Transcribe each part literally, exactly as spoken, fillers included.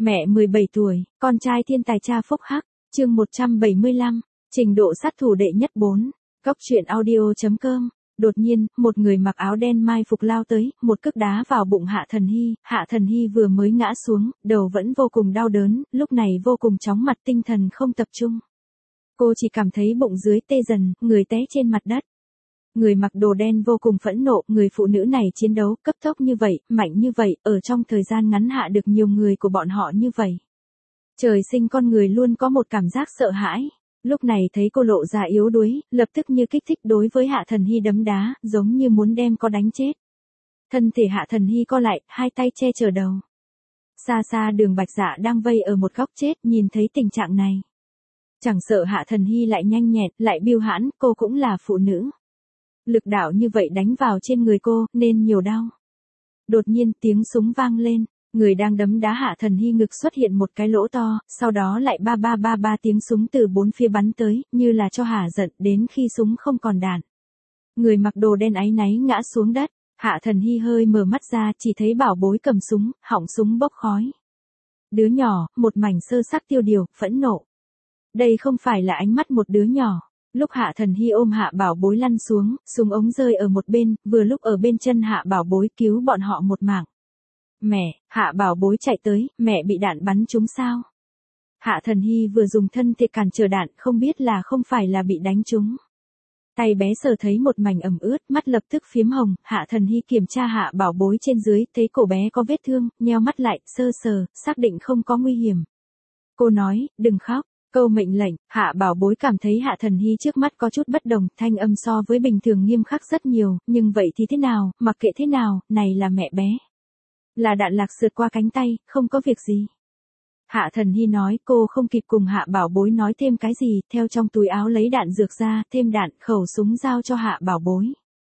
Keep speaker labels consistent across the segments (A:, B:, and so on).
A: Mẹ mười bảy tuổi, con trai thiên tài cha phúc hắc, chương một trăm bảy mươi lăm, trình độ sát thủ đệ nhất bốn, góc truyện audio.com. Đột nhiên, một người mặc áo đen mai phục lao tới, một cước đá vào bụng Hạ Thần Hy, Hạ Thần Hy vừa mới ngã xuống, đầu vẫn vô cùng đau đớn, lúc này vô cùng chóng mặt, tinh thần không tập trung. Cô chỉ cảm thấy bụng dưới tê dần, người té trên mặt đất. Người mặc đồ đen vô cùng phẫn nộ, người phụ nữ này chiến đấu cấp tốc như vậy, mạnh như vậy, ở trong thời gian ngắn hạ được nhiều người của bọn họ như vậy. Trời sinh con người luôn có một cảm giác sợ hãi. Lúc này thấy cô lộ ra yếu đuối, lập tức như kích thích đối với Hạ Thần Hy đấm đá, giống như muốn đem có đánh chết. Thân thể Hạ Thần Hy co lại, hai tay che chở đầu. Xa xa Đường Bạch Dạ đang vây ở một góc chết, nhìn thấy tình trạng này. Chẳng sợ Hạ Thần Hy lại nhanh nhẹn, lại biêu hãn, cô cũng là phụ nữ. Lực đạo như vậy đánh vào trên người cô, nên nhiều đau. Đột nhiên tiếng súng vang lên, người đang đấm đá Hạ Thần Hy ngực xuất hiện một cái lỗ to, sau đó lại ba ba ba ba tiếng súng từ bốn phía bắn tới, như là cho hả giận, đến khi súng không còn đạn. Người mặc đồ đen áy náy ngã xuống đất, Hạ Thần Hy hơi mở mắt ra, chỉ thấy bảo bối cầm súng, họng súng bốc khói. Đứa nhỏ, một mảnh sơ xác tiêu điều, phẫn nộ. Đây không phải là ánh mắt một đứa nhỏ. Lúc Hạ Thần Hy ôm Hạ Bảo Bối lăn xuống, súng ống rơi ở một bên, vừa lúc ở bên chân Hạ Bảo Bối cứu bọn họ một mạng. Mẹ, Hạ Bảo Bối chạy tới, mẹ bị đạn bắn trúng sao? Hạ Thần Hy vừa dùng thân thể cản trở đạn, không biết là không phải là bị đánh trúng. Tay bé sờ thấy một mảnh ẩm ướt, mắt lập tức phiếm hồng, Hạ Thần Hy kiểm tra Hạ Bảo Bối trên dưới, thấy cổ bé có vết thương, nheo mắt lại, sơ sờ, xác định không có nguy hiểm. Cô nói, đừng khóc. Câu mệnh lệnh, Hạ Bảo Bối cảm thấy Hạ Thần Hy trước mắt có chút bất đồng, thanh âm so với bình thường nghiêm khắc rất nhiều, nhưng vậy thì thế nào, mặc kệ thế nào, này là mẹ bé. Là đạn lạc sượt qua cánh tay, không có việc gì. Hạ Thần Hy nói, cô không kịp cùng Hạ Bảo Bối nói thêm cái gì, theo trong túi áo lấy đạn dược ra, thêm đạn, khẩu súng giao cho Hạ Bảo Bối.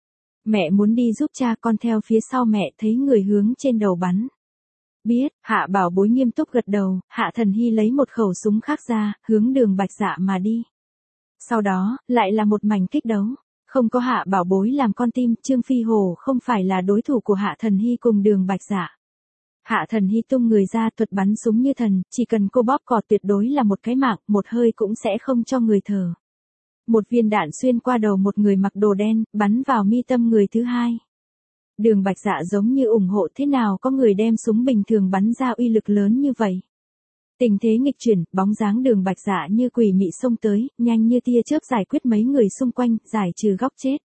A: Mẹ muốn đi giúp cha, con theo phía sau mẹ, thấy người hướng trên đầu bắn. Biết, Hạ Bảo Bối nghiêm túc gật đầu, Hạ Thần Hy lấy một khẩu súng khác ra, hướng Đường Bạch Dạ mà đi. Sau đó, lại là một mảnh kích đấu. Không có Hạ Bảo Bối làm con tim, Trương Phi Hổ không phải là đối thủ của Hạ Thần Hy cùng Đường Bạch Dạ. Hạ Thần Hy tung người ra thuật bắn súng như thần, chỉ cần cô bóp cò tuyệt đối là một cái mạng, một hơi cũng sẽ không cho người thở. Một viên đạn xuyên qua đầu một người mặc đồ đen, bắn vào mi tâm người thứ hai. Đường Bạch Dạ giống như ủng hộ thế nào có người đem súng bình thường bắn ra uy lực lớn như vậy. Tình thế nghịch chuyển, bóng dáng Đường Bạch Dạ như quỷ mị xông tới, nhanh như tia chớp giải quyết mấy người xung quanh, giải trừ góc chết.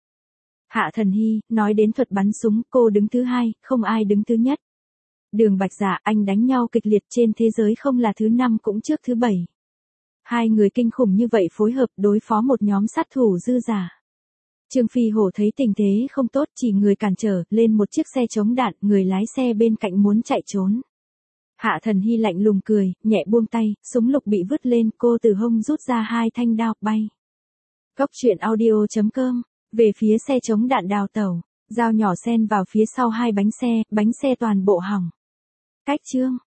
A: Hạ Thần Hy, nói đến thuật bắn súng, cô đứng thứ hai, không ai đứng thứ nhất. Đường Bạch Dạ, anh đánh nhau kịch liệt trên thế giới không là thứ năm cũng trước thứ bảy. Hai người kinh khủng như vậy phối hợp đối phó một nhóm sát thủ dư giả. Trương Phi Hổ thấy tình thế không tốt, chỉ người cản trở, lên một chiếc xe chống đạn, người lái xe bên cạnh muốn chạy trốn. Hạ Thần Hy lạnh lùng cười, nhẹ buông tay, súng lục bị vứt lên, cô từ hông rút ra hai thanh đao, bay. Góc truyện audio.com, về phía xe chống đạn đào tẩu, dao nhỏ xen vào phía sau hai bánh xe, bánh xe toàn bộ hỏng. Cách chương.